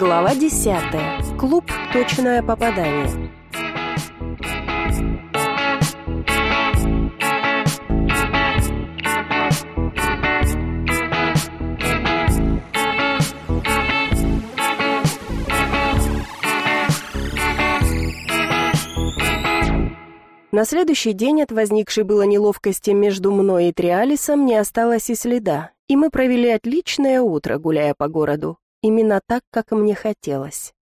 Глава 10. Клуб «Точное попадание». На следующий день от возникшей было неловкости между мной и Триалисом не осталось и следа, и мы провели отличное утро, гуляя по городу. Именно так, как мне хотелось.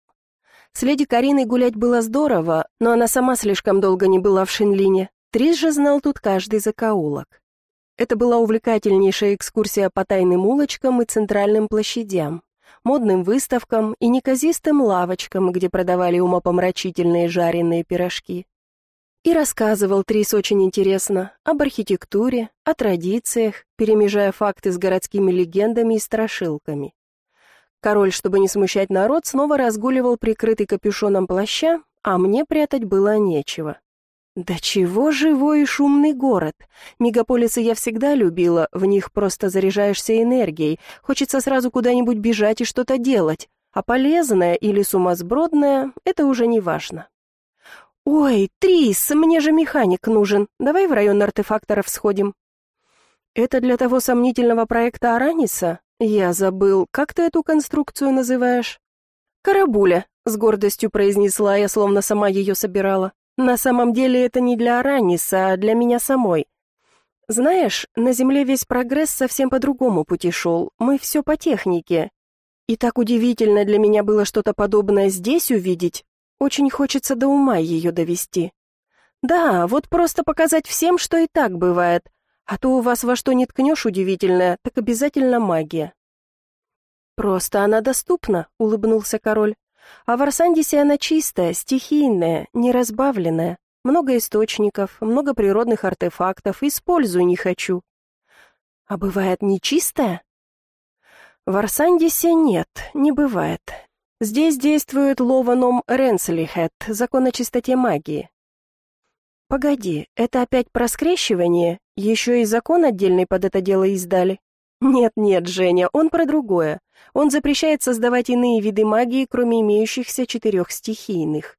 С леди Кариной гулять было здорово, но она сама слишком долго не была в Шенлине. Трис же знал тут каждый закоулок. Это была увлекательнейшая экскурсия по тайным улочкам и центральным площадям, модным выставкам и неказистым лавочкам, где продавали умопомрачительные жареные пирожки. И рассказывал Трис очень интересно об архитектуре, о традициях, перемежая факты с городскими легендами и страшилками. Король, чтобы не смущать народ, снова разгуливал прикрытый капюшоном плаща, а мне прятать было нечего. Да чего живой и шумный город! Мегаполисы я всегда любила, в них просто заряжаешься энергией, хочется сразу куда-нибудь бежать и что-то делать, а полезное или сумасбродное — это уже не важно. «Ой, Трис, мне же механик нужен, давай в район артефакторов сходим». «Это для того сомнительного проекта Араниса? Я забыл, как ты эту конструкцию называешь?» «Карабуля», — с гордостью произнесла я, словно сама ее собирала. «На самом деле это не для Араниса, а для меня самой. Знаешь, на Земле весь прогресс совсем по другому пути шел, мы все по технике. И так удивительно для меня было что-то подобное здесь увидеть. Очень хочется до ума ее довести. Да, вот просто показать всем, что и так бывает. А то у вас во что ни ткнешь удивительное, так обязательно магия». «Просто она доступна», — улыбнулся король. «А в Арсандисе она чистая, стихийная, неразбавленная. Много источников, много природных артефактов, использую не хочу». «А бывает нечистая?» «В Арсандисе нет, не бывает. Здесь действует Лованом Ренслихет, закон о чистоте магии». «Погоди, это опять про скрещивание? Еще и закон отдельный под это дело издали?» «Нет-нет, Женя, он про другое. Он запрещает создавать иные виды магии, кроме имеющихся 4 стихийных».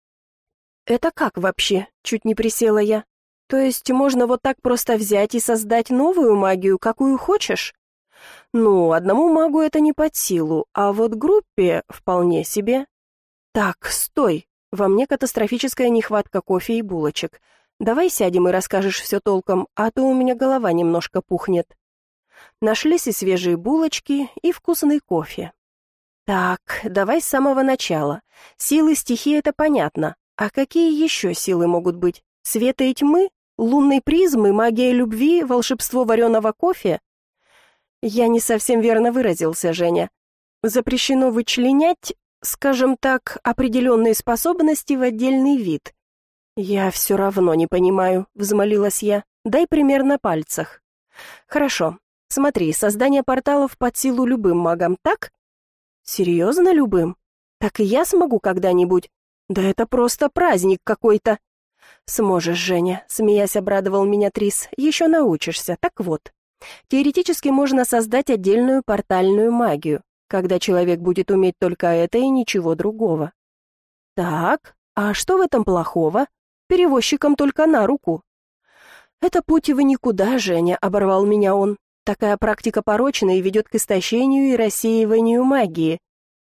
«Это как вообще?» — чуть не присела я. «То есть можно вот так просто взять и создать новую магию, какую хочешь?» «Ну, одному магу это не под силу, а вот группе вполне себе». «Так, стой, во мне катастрофическая нехватка кофе и булочек. Давай сядем и расскажешь все толком, а то у меня голова немножко пухнет». Нашлись и свежие булочки, и вкусный кофе. «Так, давай с самого начала. Силы стихии — это понятно. А какие еще силы могут быть? Света и тьмы? Лунной призмы, магия любви, волшебство вареного кофе?» «Я не совсем верно выразился, Женя. Запрещено вычленять, скажем так, определенные способности в отдельный вид». «Я все равно не понимаю», — взмолилась я. «Дай пример на пальцах». «Хорошо. Смотри, создание порталов под силу любым магам, так?» «Серьезно любым? Так и я смогу когда-нибудь? Да это просто праздник какой-то». «Сможешь, Женя», — смеясь обрадовал меня Трис. «Еще научишься. Так вот. Теоретически можно создать отдельную портальную магию, когда человек будет уметь только это и ничего другого». «Так, а что в этом плохого? Перевозчикам только на руку». «Это путь в никуда, Женя», — оборвал меня он. «Такая практика порочна и ведет к истощению и рассеиванию магии».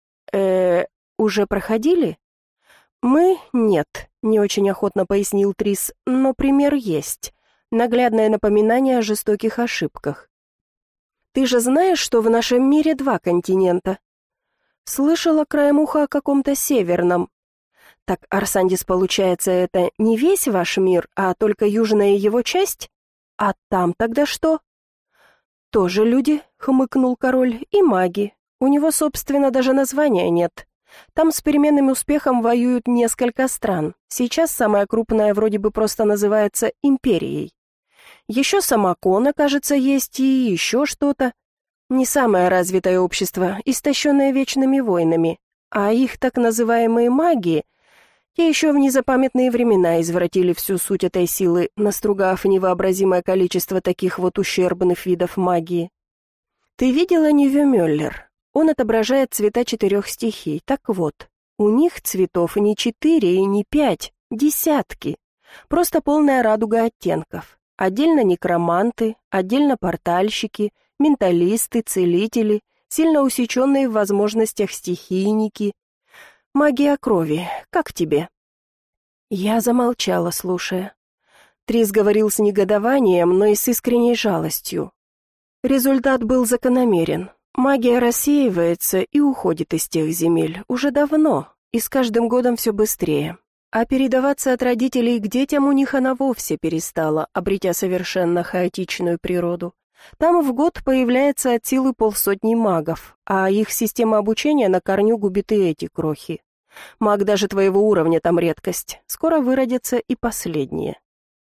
Уже проходили?» «Мы — нет», — не очень охотно пояснил Трис, «но пример есть. Наглядное напоминание о жестоких ошибках. Ты же знаешь, что в нашем мире 2 континента?» «Слышала краем уха о каком-то северном». «Так Арсандис, получается, это не весь ваш мир, а только южная его часть? А там тогда что?» «Тоже люди», — хмыкнул король, — «и маги. У него, собственно, даже названия нет. Там с переменным успехом воюют несколько стран. Сейчас самая крупная вроде бы просто называется Империей. Еще сама Кона, кажется, есть и еще что-то. Не самое развитое общество, истощенное вечными войнами. А их так называемые маги, те еще в незапамятные времена извратили всю суть этой силы, настругав невообразимое количество таких вот ущербных видов магии. Ты видела Ниве Мюллер? Он отображает цвета 4 стихий. Так вот, у них цветов не 4 и не 5, десятки. Просто полная радуга оттенков. Отдельно некроманты, отдельно портальщики, менталисты, целители, сильно усеченные в возможностях стихийники. Магия крови, как тебе?» Я замолчала, слушая. Трис говорил с негодованием, но и с искренней жалостью. Результат был закономерен. Магия рассеивается и уходит из тех земель уже давно, и с каждым годом все быстрее. А передаваться от родителей к детям у них она вовсе перестала, обретя совершенно хаотичную природу. Там в год появляется от силы 50 магов, а их система обучения на корню губит и эти крохи. Маг даже твоего уровня там редкость, скоро выродятся и последние.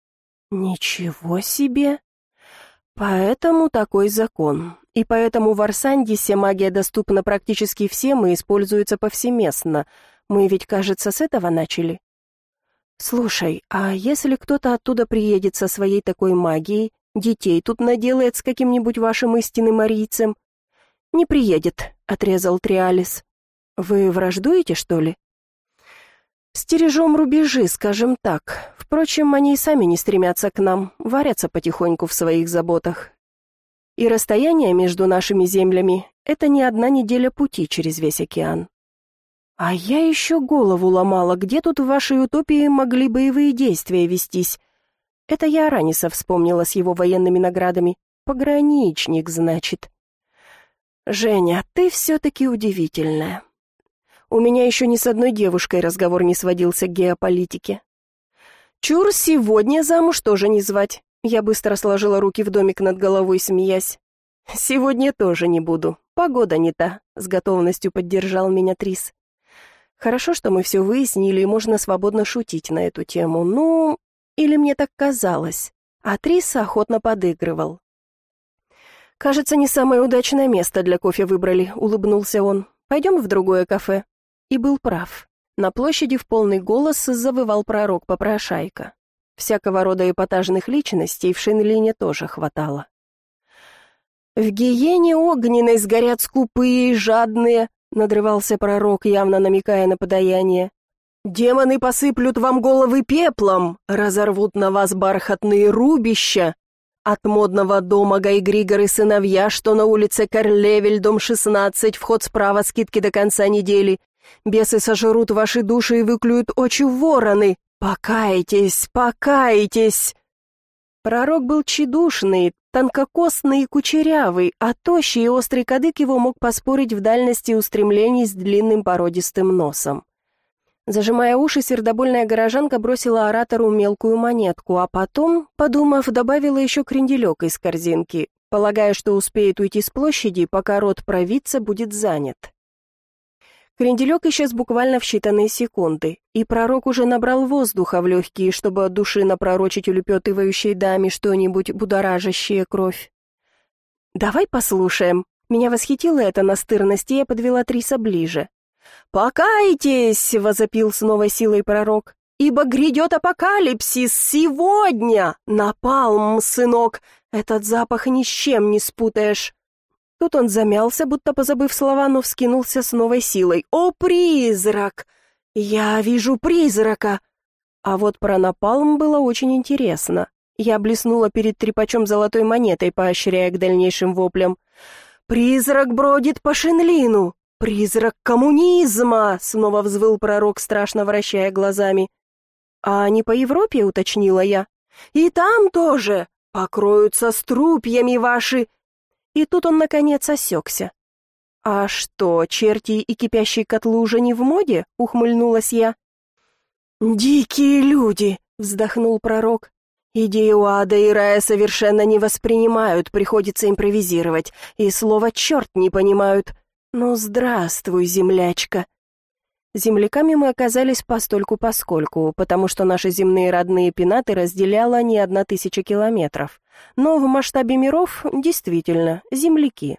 Ничего себе! Поэтому такой закон. И поэтому в Арсандисе магия доступна практически всем и используется повсеместно. Мы ведь, кажется, с этого начали. Слушай, а если кто-то оттуда приедет со своей такой магией, детей тут наделает с каким-нибудь вашим истинным арийцем? Не приедет, отрезал Триалис. Вы враждуете, что ли? Стережем рубежи, скажем так. Впрочем, они и сами не стремятся к нам, варятся потихоньку в своих заботах. И расстояние между нашими землями — это не 1 неделя пути через весь океан. А я еще голову ломала, где тут в вашей утопии могли боевые действия вестись. Это я Араниса вспомнила с его военными наградами. Пограничник, значит. Женя, ты все-таки удивительная. У меня еще ни с одной девушкой разговор не сводился к геополитике. Чур, сегодня замуж тоже не звать. Я быстро сложила руки в домик над головой, смеясь. Сегодня тоже не буду. Погода не та, с готовностью поддержал меня Трис. Хорошо, что мы все выяснили, и можно свободно шутить на эту тему. Ну, или мне так казалось. А Трис охотно подыгрывал. «Кажется, не самое удачное место для кофе выбрали», — улыбнулся он. «Пойдем в другое кафе». И был прав. На площади в полный голос завывал пророк-попрошайка. Всякого рода эпатажных личностей в Шенлине тоже хватало. «В гиене огненной сгорят скупые и жадные», — надрывался пророк, явно намекая на подаяние. «Демоны посыплют вам головы пеплом, разорвут на вас бархатные рубища. От модного дома Гайгригор и сыновья, что на улице Карлевель, дом 16, вход справа, скидки до конца недели. Бесы сожрут ваши души и выклюют очи вороны. Покайтесь, покайтесь!» Пророк был тщедушный, тонкокосный и кучерявый, а тощий и острый кадык его мог поспорить в дальности устремлений с длинным породистым носом. Зажимая уши, сердобольная горожанка бросила оратору мелкую монетку, а потом, подумав, добавила еще кренделек из корзинки, полагая, что успеет уйти с площади, пока рот провидца будет занят. Кренделек исчез буквально в считанные секунды, и пророк уже набрал воздуха в легкие, чтобы от души напророчить улепетывающей даме что-нибудь будоражащее кровь. «Давай послушаем». Меня восхитила эта настырность, и я подвела Триса ближе. «Покайтесь!» — возопил с новой силой пророк. «Ибо грядет апокалипсис сегодня! Напалм, сынок! Этот запах ни с чем не спутаешь!» Тут он замялся, будто позабыв слова, но вскинулся с новой силой. «О, призрак! Я вижу призрака!» А вот про напалм было очень интересно. Я блеснула перед трепачом золотой монетой, поощряя к дальнейшим воплям. «Призрак бродит по Шенлину! Призрак коммунизма!» — снова взвыл пророк, страшно вращая глазами. «А не по Европе?» — уточнила я. «И там тоже! Покроются струпьями ваши!» И тут он, наконец, осекся. «А что, черти и кипящие котлы уже не в моде?» — ухмыльнулась я. «Дикие люди!» — вздохнул пророк. «Идею ада и рая совершенно не воспринимают, приходится импровизировать, и слово «черт» не понимают. Ну, здравствуй, землячка!» Земляками мы оказались постольку-поскольку, потому что наши земные родные пенаты разделяла не 1000 километров. Но в масштабе миров действительно земляки.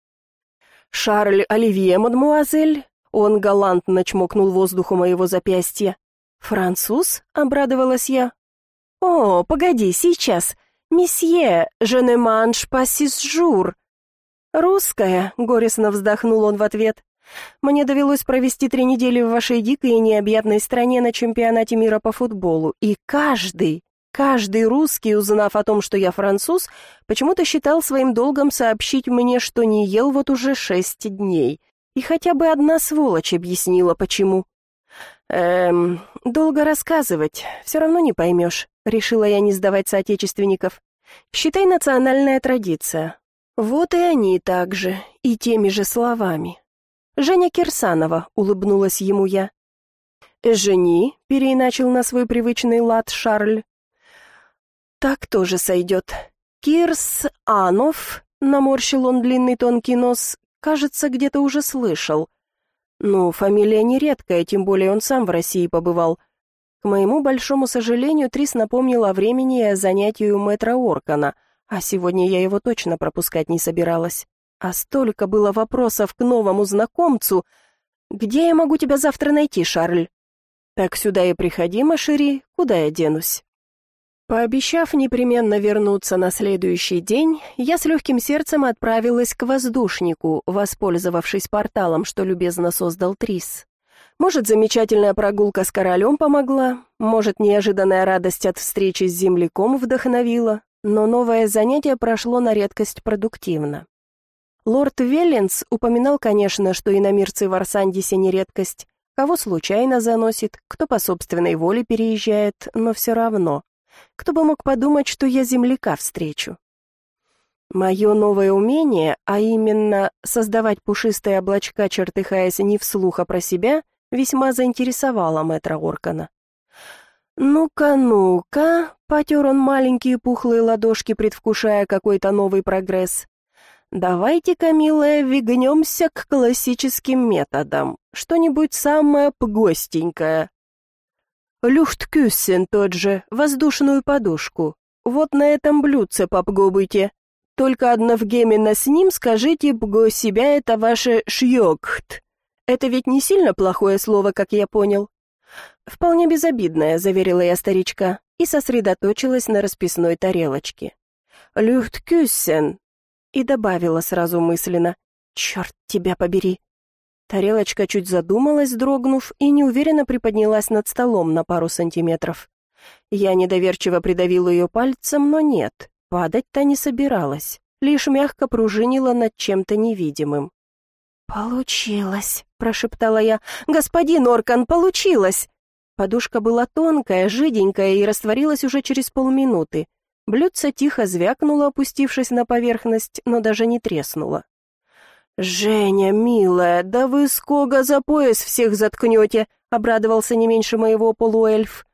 «Шарль Оливье, мадмуазель!» Он галантно чмокнул воздух у моего запястья. «Француз?» — обрадовалась я. «О, погоди, сейчас! Месье, je ne mange pas six jours!» «Русская», — горестно вздохнул он в ответ. «Мне довелось провести 3 недели в вашей дикой и необъятной стране на чемпионате мира по футболу, и каждый русский, узнав о том, что я француз, почему-то считал своим долгом сообщить мне, что не ел вот уже 6 дней. И хотя бы одна сволочь объяснила, почему». Долго рассказывать, все равно не поймешь», — решила я не сдавать соотечественников. «Считай, национальная традиция». Вот и они также, и теми же словами. «Женя Кирсанова», — улыбнулась ему я. «Жени», — переиначил на свой привычный лад Шарль. «Так тоже сойдет. Кирс-Анов», — наморщил он длинный тонкий нос, — «кажется, где-то уже слышал». Ну, фамилия нередкая, тем более он сам в России побывал. К моему большому сожалению, Трис напомнил о времени и о занятии у мэтра Оркана, а сегодня я его точно пропускать не собиралась. А столько было вопросов к новому знакомцу. «Где я могу тебя завтра найти, Шарль?» «Так сюда и приходи, Машери, куда я денусь?» Пообещав непременно вернуться на следующий день, я с легким сердцем отправилась к воздушнику, воспользовавшись порталом, что любезно создал Трис. Может, замечательная прогулка с королем помогла, может, неожиданная радость от встречи с земляком вдохновила, но новое занятие прошло на редкость продуктивно. Лорд Велленс упоминал, конечно, что иномирцы в Арсандисе не редкость, кого случайно заносит, кто по собственной воле переезжает, но все равно. Кто бы мог подумать, что я земляка встречу? Мое новое умение, а именно создавать пушистые облачка, чертыхаясь не вслух, а про себя, весьма заинтересовало мэтра Оркана. «Ну-ка», — потер он маленькие пухлые ладошки, предвкушая какой-то новый прогресс. «Давайте-ка, милая, вигнемся к классическим методам. Что-нибудь самое пгостенькое». «Люфткюссен тот же, воздушную подушку. Вот на этом блюдце попробуйте. Только одновременно с ним скажите «бго себя» это ваше «шьёгхт». Это ведь не сильно плохое слово, как я понял?» «Вполне безобидное», — заверила я старичка и сосредоточилась на расписной тарелочке. «Люфткюссен», и добавила сразу мысленно: «Черт тебя побери». Тарелочка чуть задумалась, дрогнув, и неуверенно приподнялась над столом на пару сантиметров. Я недоверчиво придавила ее пальцем, но нет, падать-то не собиралась, лишь мягко пружинила над чем-то невидимым. «Получилось», — прошептала я. «Господин Оркан, получилось!» Подушка была тонкая, жиденькая и растворилась уже через полминуты. Блюдце тихо звякнуло, опустившись на поверхность, но даже не треснуло. «Женя, милая, да вы ского за пояс всех заткнете?» — обрадовался не меньше моего полуэльф.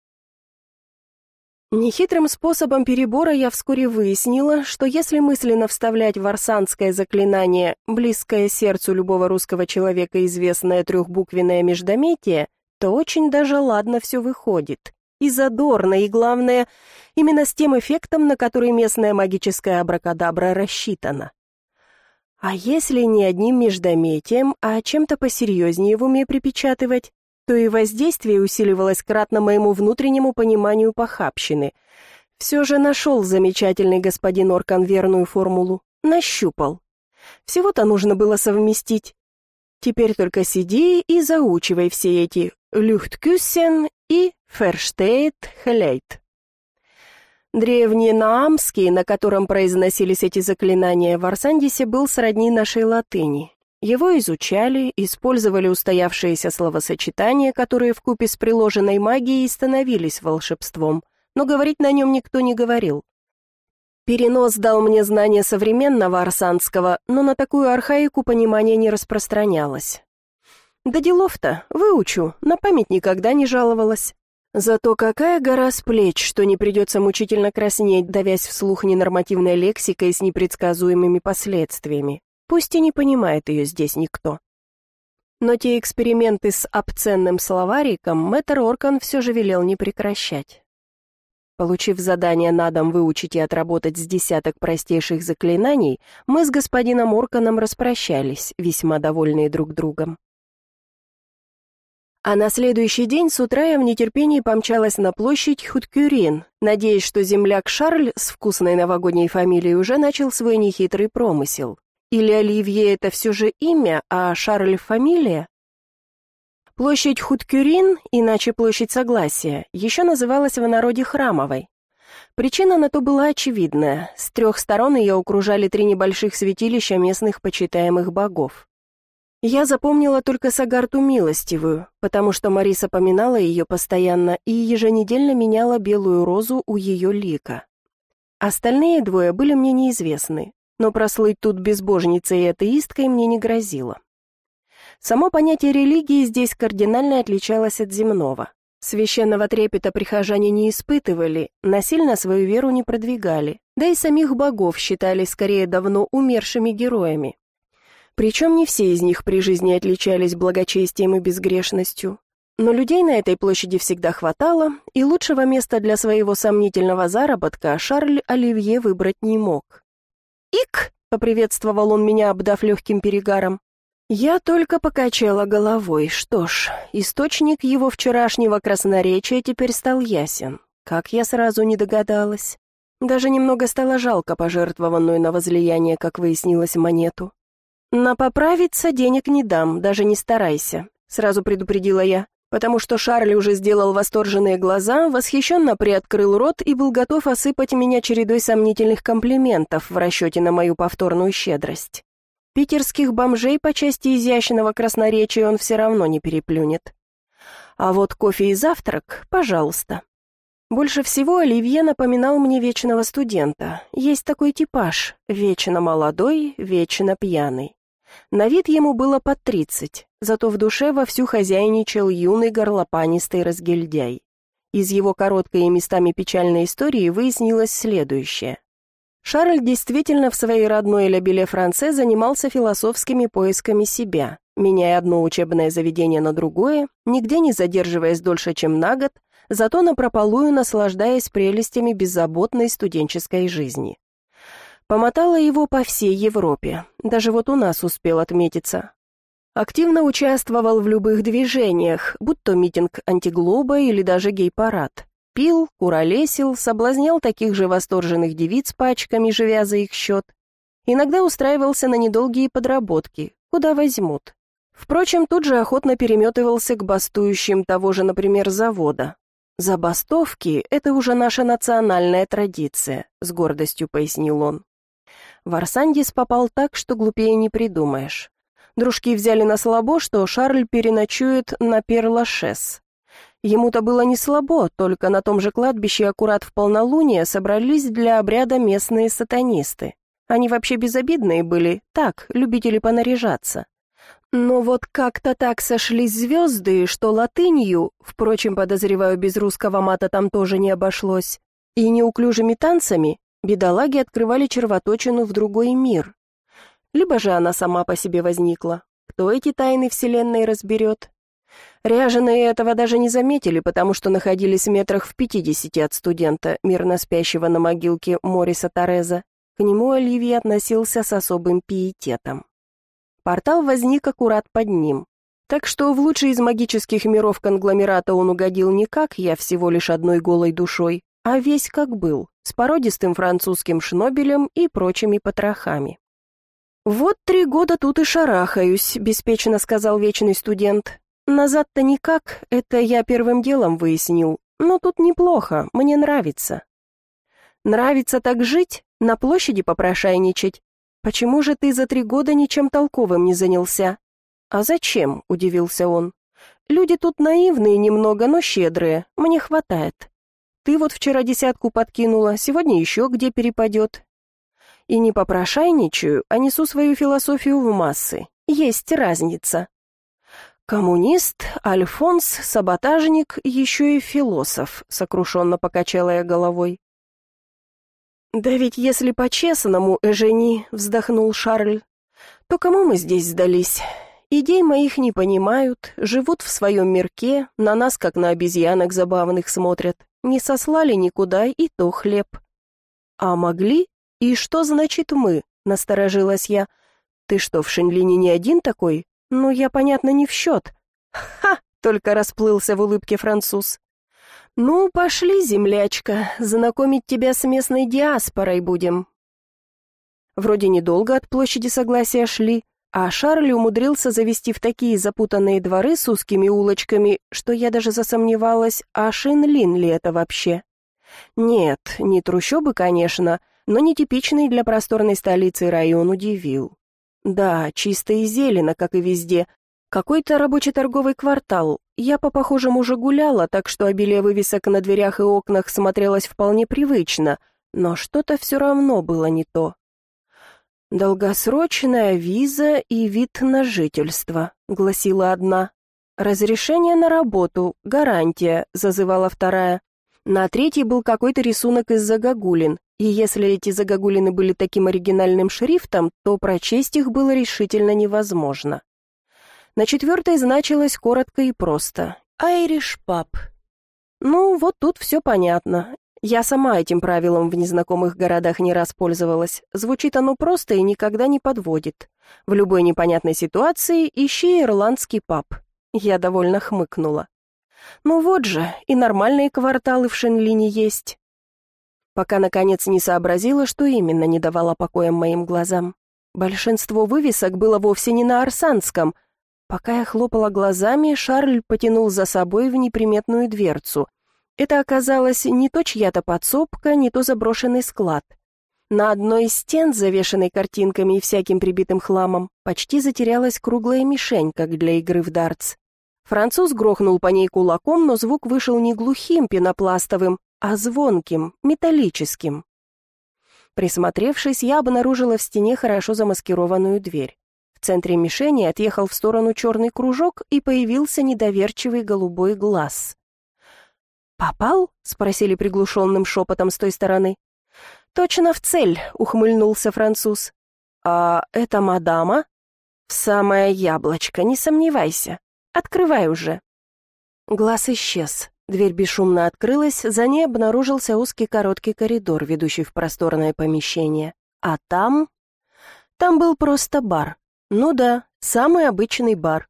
Нехитрым способом перебора я вскоре выяснила, что если мысленно вставлять в арсанское заклинание, близкое сердцу любого русского человека известное трехбуквенное междометие, то очень даже ладно все выходит. И задорно, и главное, именно с тем эффектом, на который местная магическая абракадабра рассчитана. А если не одним междометием, а чем-то посерьезнее в уме припечатывать, то и воздействие усиливалось кратно моему внутреннему пониманию похабщины. Все же нашел замечательный господин Оркан верную формулу. Нащупал. Всего-то нужно было совместить. Теперь только сиди и заучивай все эти «люхткюссен» и «ферштейт хелейт». Древний наамский, на котором произносились эти заклинания, в Арсандисе был сродни нашей латыни. Его изучали, использовали устоявшиеся словосочетания, которые вкупе с приложенной магией становились волшебством, но говорить на нем никто не говорил. Перенос дал мне знания современного арсанского, но на такую архаику понимание не распространялось. Да делов-то, выучу, на память никогда не жаловалась. Зато какая гора с плеч, что не придется мучительно краснеть, давясь вслух ненормативной лексикой с непредсказуемыми последствиями. Пусть и не понимает ее здесь никто. Но те эксперименты с обценным словариком мэтр Оркан все же велел не прекращать. Получив задание на дом выучить и отработать с десяток простейших заклинаний, мы с господином Орканом распрощались, весьма довольные друг другом. А на следующий день с утра я в нетерпении помчалась на площадь Хуткюрин, надеясь, что земляк Шарль с вкусной новогодней фамилией уже начал свой нехитрый промысел. Или Оливье — это все же имя, а Шарль — фамилия? Площадь Хуткюрин, иначе площадь Согласия, еще называлась в народе Храмовой. Причина на то была очевидная. С 3 сторон ее окружали 3 небольших святилища местных почитаемых богов. Я запомнила только Сагарту Милостивую, потому что Мариса поминала ее постоянно и еженедельно меняла белую розу у ее лика. Остальные 2 были мне неизвестны, но прослыть тут безбожницей и атеисткой мне не грозило. Само понятие религии здесь кардинально отличалось от земного. Священного трепета прихожане не испытывали, насильно свою веру не продвигали, да и самих богов считали скорее давно умершими героями. Причем не все из них при жизни отличались благочестием и безгрешностью. Но людей на этой площади всегда хватало, и лучшего места для своего сомнительного заработка Шарль Оливье выбрать не мог. «Ик!» — поприветствовал он меня, обдав легким перегаром. Я только покачала головой. Что ж, источник его вчерашнего красноречия теперь стал ясен. Как я сразу не догадалась. Даже немного стало жалко пожертвованную на возлияние, как выяснилось, монету. «На поправиться денег не дам, даже не старайся», — сразу предупредила я, потому что Шарль уже сделал восторженные глаза, восхищенно приоткрыл рот и был готов осыпать меня чередой сомнительных комплиментов в расчете на мою повторную щедрость. Питерских бомжей по части изящного красноречия он все равно не переплюнет. А вот кофе и завтрак, пожалуйста. Больше всего Оливье напоминал мне вечного студента. Есть такой типаж — вечно молодой, вечно пьяный. На вид ему было под 30, зато в душе вовсю хозяйничал юный горлопанистый разгильдяй. Из его короткой и местами печальной истории выяснилось следующее. Шарль действительно в своей родной Ля Беле-Франце занимался философскими поисками себя, меняя одно учебное заведение на другое, нигде не задерживаясь дольше, чем на год, зато напропалую наслаждаясь прелестями беззаботной студенческой жизни. Помотала его по всей Европе, даже вот у нас успел отметиться. Активно участвовал в любых движениях, будь то митинг антиглоба или даже гей-парад. Пил, куролесил, соблазнял таких же восторженных девиц пачками, живя за их счет. Иногда устраивался на недолгие подработки, куда возьмут. Впрочем, тут же охотно переметывался к бастующим того же, например, завода. «Забастовки — это уже наша национальная традиция», — с гордостью пояснил он. В Арсандис попал так, что глупее не придумаешь. Дружки взяли на слабо, что Шарль переночует на Пер-Лашес. Ему-то было не слабо, только на том же кладбище аккурат в полнолуние собрались для обряда местные сатанисты. Они вообще безобидные были, так, любители понаряжаться. Но вот как-то так сошлись звезды, что латынью, впрочем, подозреваю, без русского мата там тоже не обошлось, и неуклюжими танцами бедолаги открывали червоточину в другой мир. Либо же она сама по себе возникла. Кто эти тайны вселенной разберет? Ряженые этого даже не заметили, потому что находились в метрах в 50 от студента, мирно спящего на могилке Мориса Тореза. К нему Оливье относился с особым пиететом. Портал возник аккурат под ним. Так что в лучший из магических миров конгломерата он угодил не как я всего лишь одной голой душой, а весь как был, с породистым французским шнобелем и прочими потрохами. «Вот 3 года тут и шарахаюсь», — беспечно сказал вечный студент. «Назад-то никак, это я первым делом выяснил, но тут неплохо, мне нравится». «Нравится так жить, на площади попрошайничать? Почему же ты за 3 года ничем толковым не занялся?» «А зачем?» — удивился он. «Люди тут наивные немного, но щедрые, мне хватает. Ты вот вчера 10 подкинула, сегодня еще где перепадет. И не попрошайничаю, а несу свою философию в массы. Есть разница. Коммунист, альфонс, саботажник, еще и философ», — сокрушенно покачала я головой. «Да ведь если по-честному, Эжени», — вздохнул Шарль, — «то кому мы здесь сдались? Идей моих не понимают, живут в своем мирке, на нас, как на обезьянок забавных, смотрят. Не сослали никуда, и то хлеб». «А могли? И что значит «мы»?» — насторожилась я. «Ты что, в Шенлине не один такой? Ну, я, понятно, не в счет». «Ха!» — только расплылся в улыбке француз. «Ну, пошли, землячка, знакомить тебя с местной диаспорой будем». Вроде недолго от площади Согласия шли, а Шарль умудрился завести в такие запутанные дворы с узкими улочками, что я даже засомневалась, а Шинлин ли это вообще? Нет, не трущобы, конечно, но нетипичный для просторной столицы район удивил. Да, чисто и зелено, как и везде. Какой-то рабочий торговый квартал. Я по похожему уже гуляла, так что обилие вывесок на дверях и окнах смотрелось вполне привычно, но что-то все равно было не то. «Долгосрочная виза и вид на жительство», — гласила одна. «Разрешение на работу, гарантия», — зазывала вторая. На третьей был какой-то рисунок из загогулин, и если эти загогулины были таким оригинальным шрифтом, то прочесть их было решительно невозможно. На четвертой значилось коротко и просто «Irish Pub». Ну, вот тут все понятно. Я сама этим правилом в незнакомых городах не раз пользовалась. Звучит оно просто и никогда не подводит. В любой непонятной ситуации ищи ирландский паб. Я довольно хмыкнула. Ну вот же, и нормальные кварталы в Шинлине есть. Пока, наконец, не сообразила, что именно не давало покоя моим глазам. Большинство вывесок было вовсе не на арсанском. Пока я хлопала глазами, Шарль потянул за собой в неприметную дверцу. Это оказалось не то чья-то подсобка, не то заброшенный склад. На одной из стен, завешенной картинками и всяким прибитым хламом, почти затерялась круглая мишень, как для игры в дартс. Француз грохнул по ней кулаком, но звук вышел не глухим пенопластовым, а звонким, металлическим. Присмотревшись, я обнаружила в стене хорошо замаскированную дверь. В центре мишени отъехал в сторону черный кружок, и появился недоверчивый голубой глаз. «Попал?» — спросили приглушенным шепотом с той стороны. «Точно в цель», — ухмыльнулся француз. «А это мадама?» «В самое яблочко, не сомневайся. Открывай уже». Глаз исчез. Дверь бесшумно открылась, за ней обнаружился узкий короткий коридор, ведущий в просторное помещение. А там... Там был просто бар. Ну да, самый обычный бар.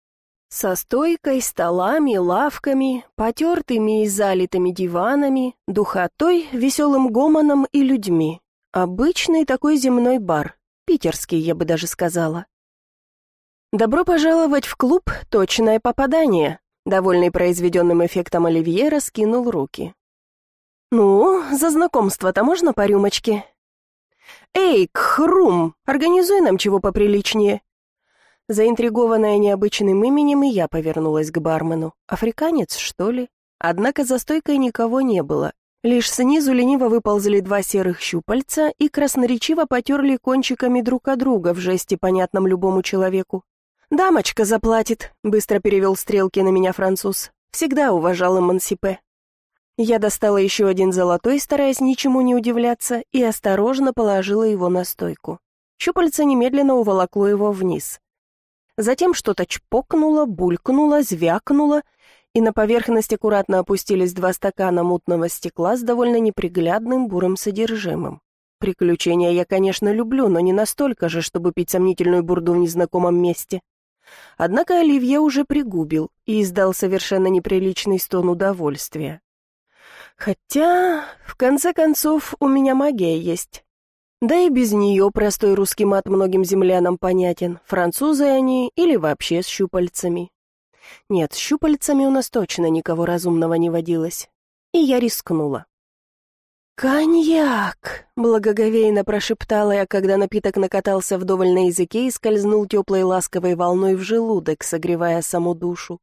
Со стойкой, столами, лавками, потертыми и залитыми диванами, духотой, веселым гомоном и людьми. Обычный такой земной бар. Питерский, я бы даже сказала. «Добро пожаловать в клуб «Точное попадание», — довольный произведенным эффектом Оливье раскинул руки. «Ну, за знакомство-то можно по рюмочке?» «Эй, Кхрум, организуй нам чего поприличнее». Заинтригованная необычным именем, и я повернулась к бармену. Африканец, что ли? Однако за стойкой никого не было. Лишь снизу лениво выползли два серых щупальца и красноречиво потерли кончиками друг от друга в жесте, понятном любому человеку. «Дамочка заплатит», — быстро перевел стрелки на меня француз. Всегда уважал эмансипе. Я достала еще один золотой, стараясь ничему не удивляться, и осторожно положила его на стойку. Щупальце немедленно уволокло его вниз. Затем что-то чпокнуло, булькнуло, звякнуло, и на поверхность аккуратно опустились два стакана мутного стекла с довольно неприглядным бурым содержимым. Приключения я, конечно, люблю, но не настолько же, чтобы пить сомнительную бурду в незнакомом месте. Однако Оливье уже пригубил и издал совершенно неприличный стон удовольствия. Хотя, в конце концов, у меня магия есть. Да и без нее простой русский мат многим землянам понятен, французы они или вообще с щупальцами. Нет, с щупальцами у нас точно никого разумного не водилось. И я рискнула. «Коньяк!» — благоговейно прошептала я, когда напиток накатался вдоволь на языке и скользнул теплой ласковой волной в желудок, согревая саму душу.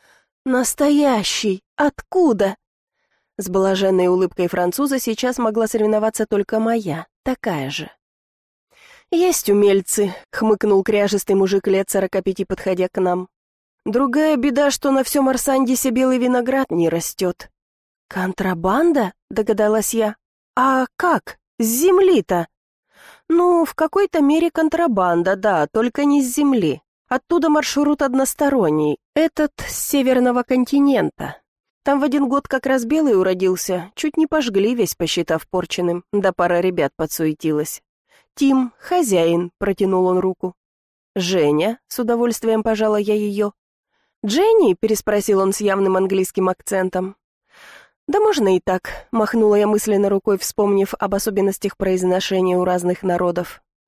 «Настоящий! Откуда?» С блаженной улыбкой француза сейчас могла соревноваться только моя, такая же. «Есть умельцы», — хмыкнул кряжестый мужик лет 45, подходя к нам. «Другая беда, что на всем Арсандисе белый виноград не растет». «Контрабанда?» — догадалась я. «А как? С земли-то?» «Ну, в какой-то мере контрабанда, да, только не с земли. Оттуда маршрут односторонний, этот с северного континента. Там в один год как раз белый уродился, чуть не пожгли весь, посчитав порченным, да пара ребят подсуетилась. Тим, хозяин», — протянул он руку. «Женя», — с удовольствием пожала я ее. «Дженни?» — переспросил он с явным английским акцентом. «Да можно и так», — махнула я мысленно рукой, вспомнив об особенностях произношения у разных народов.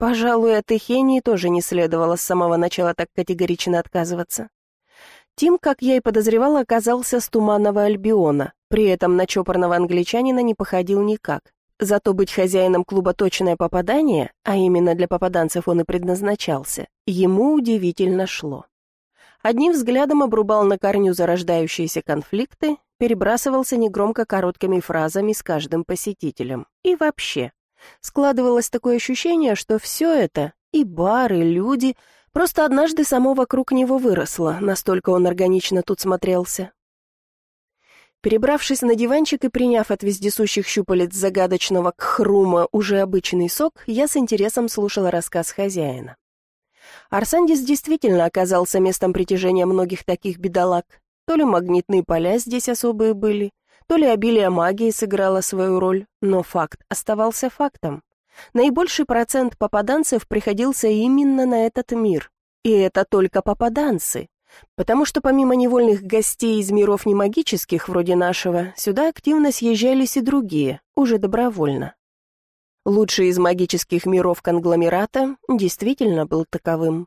Пожалуй, от Эхении тоже не следовало с самого начала так категорично отказываться. Тим, как я и подозревала, оказался с Туманного Альбиона, при этом на чопорного англичанина не походил никак. Зато быть хозяином клуба «Точное попадание», а именно для попаданцев он и предназначался, ему удивительно шло. Одним взглядом обрубал на корню зарождающиеся конфликты, перебрасывался негромко короткими фразами с каждым посетителем. И вообще, складывалось такое ощущение, что все это, и бар, и люди, просто однажды само вокруг него выросло, настолько он органично тут смотрелся. Перебравшись на диванчик и приняв от вездесущих щупалец загадочного кхрума уже обычный сок, я с интересом слушала рассказ хозяина. Арсандис действительно оказался местом притяжения многих таких бедолаг. То ли магнитные поля здесь особые были, то ли обилие магии сыграло свою роль, но факт оставался фактом. Наибольший процент попаданцев приходился именно на этот мир. И это только попаданцы. Потому что помимо невольных гостей из миров немагических, вроде нашего, сюда активно съезжались и другие, уже добровольно. Лучший из магических миров конгломерата действительно был таковым.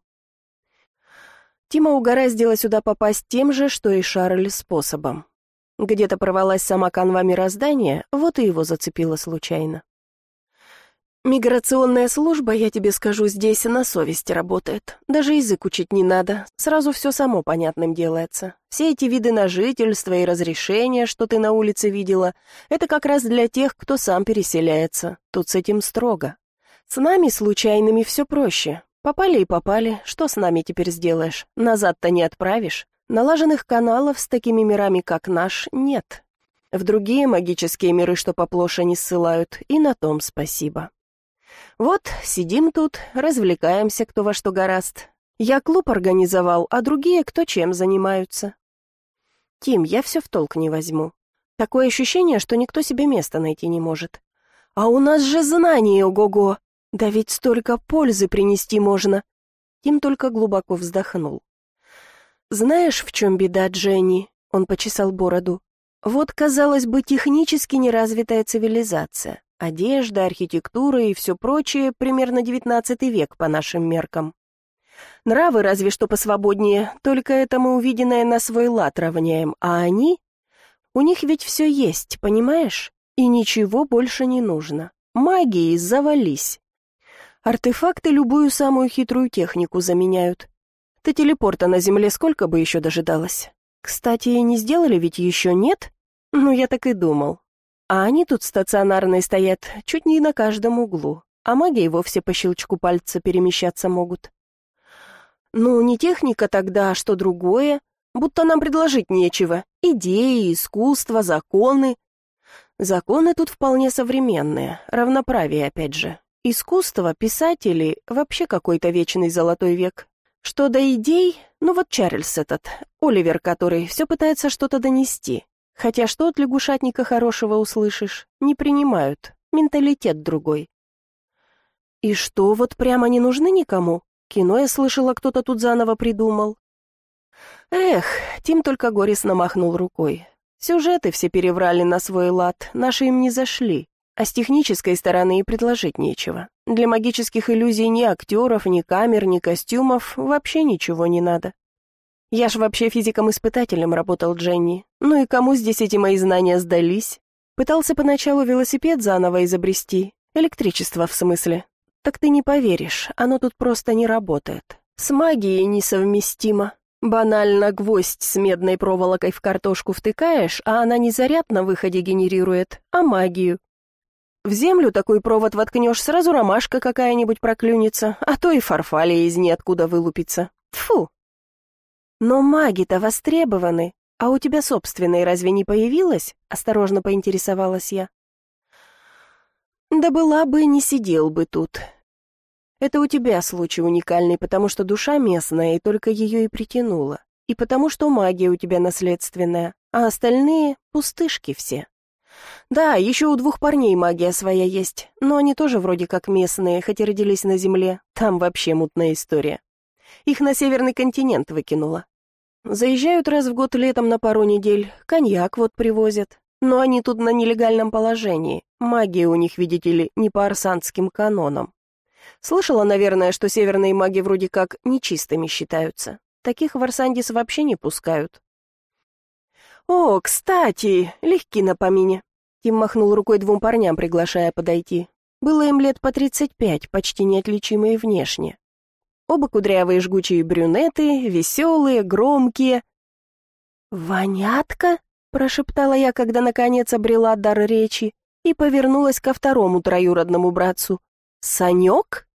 Тима угораздило сюда попасть тем же, что и Шарль, способом. Где-то порвалась сама канва мироздания, вот и его зацепило случайно. Миграционная служба, я тебе скажу, здесь на совести работает. Даже язык учить не надо, сразу все само понятным делается. Все эти виды на жительство и разрешения, что ты на улице видела, это как раз для тех, кто сам переселяется. Тут с этим строго. С нами, случайными, все проще. Попали и попали, что с нами теперь сделаешь? Назад-то не отправишь. Налаженных каналов с такими мирами, как наш, нет. В другие магические миры, что поплоше, не ссылают, и на том спасибо. Вот, сидим тут, развлекаемся кто во что горазд. Я клуб организовал, а другие кто чем занимаются. Тим, я все в толк не возьму. Такое ощущение, что никто себе места найти не может. А у нас же знания, ого-го! Да ведь столько пользы принести можно. Тим только глубоко вздохнул. Знаешь, в чем беда, Дженни? Он почесал бороду. Вот, казалось бы, технически неразвитая цивилизация. Одежда, архитектура и все прочее примерно 19 век по нашим меркам. Нравы разве что посвободнее, только это мы увиденное на свой лад равняем, а они? У них ведь все есть, понимаешь? И ничего больше не нужно. Магией завались. Артефакты любую самую хитрую технику заменяют. Ты телепорта на Земле сколько бы еще дожидалась? Кстати, не сделали ведь еще, нет? Ну, я так и думал. А они тут стационарные стоят чуть не на каждом углу, а маги и вовсе по щелчку пальца перемещаться могут. Ну, не техника тогда, а что другое, будто нам предложить нечего. Идеи, искусство, законы. Законы тут вполне современные, равноправие опять же. Искусство, писатели, вообще какой-то вечный золотой век. Что до идей, ну вот Чарльз этот, Оливер, который все пытается что-то донести. Хотя что от лягушатника хорошего услышишь? Не принимают, менталитет другой. И что, вот прямо не нужны никому? Кино, я слышала, кто-то тут заново придумал. Эх, Тим только горестно махнул рукой. Сюжеты все переврали на свой лад, наши им не зашли. А с технической стороны и предложить нечего. Для магических иллюзий ни актеров, ни камер, ни костюмов вообще ничего не надо. Я ж вообще физиком-испытателем работал, Дженни. Ну и кому здесь эти мои знания сдались? Пытался поначалу велосипед заново изобрести. Электричество, в смысле. Так ты не поверишь, оно тут просто не работает. С магией несовместимо. Банально гвоздь с медной проволокой в картошку втыкаешь, а она не заряд на выходе генерирует, а магию. В землю такой провод воткнешь, сразу ромашка какая-нибудь проклюнется, а то и фарфалия из ниоткуда вылупится. Тьфу! Но маги-то востребованы, а у тебя собственной разве не появилась? Осторожно поинтересовалась я. Да была бы, не сидел бы тут. Это у тебя случай уникальный, потому что душа местная, и только ее и притянула. И потому что магия у тебя наследственная, а остальные — пустышки все. Да, еще у 2 парней магия своя есть, но они тоже вроде как местные, хоть и родились на земле, там вообще мутная история. Их на северный континент выкинуло. Заезжают раз в год летом на пару недель, коньяк вот привозят. Но они тут на нелегальном положении. Магия у них, видите ли, не по арсанским канонам. Слышала, наверное, что северные маги вроде как нечистыми считаются. Таких в Арсандис вообще не пускают. «О, кстати, легки на помине». Тим махнул рукой двум парням, приглашая подойти. Было им лет по 35, почти неотличимые внешне. Оба кудрявые жгучие брюнеты, веселые, громкие. «Вонятка?» — прошептала я, когда наконец обрела дар речи, и повернулась ко второму троюродному братцу. «Санек?»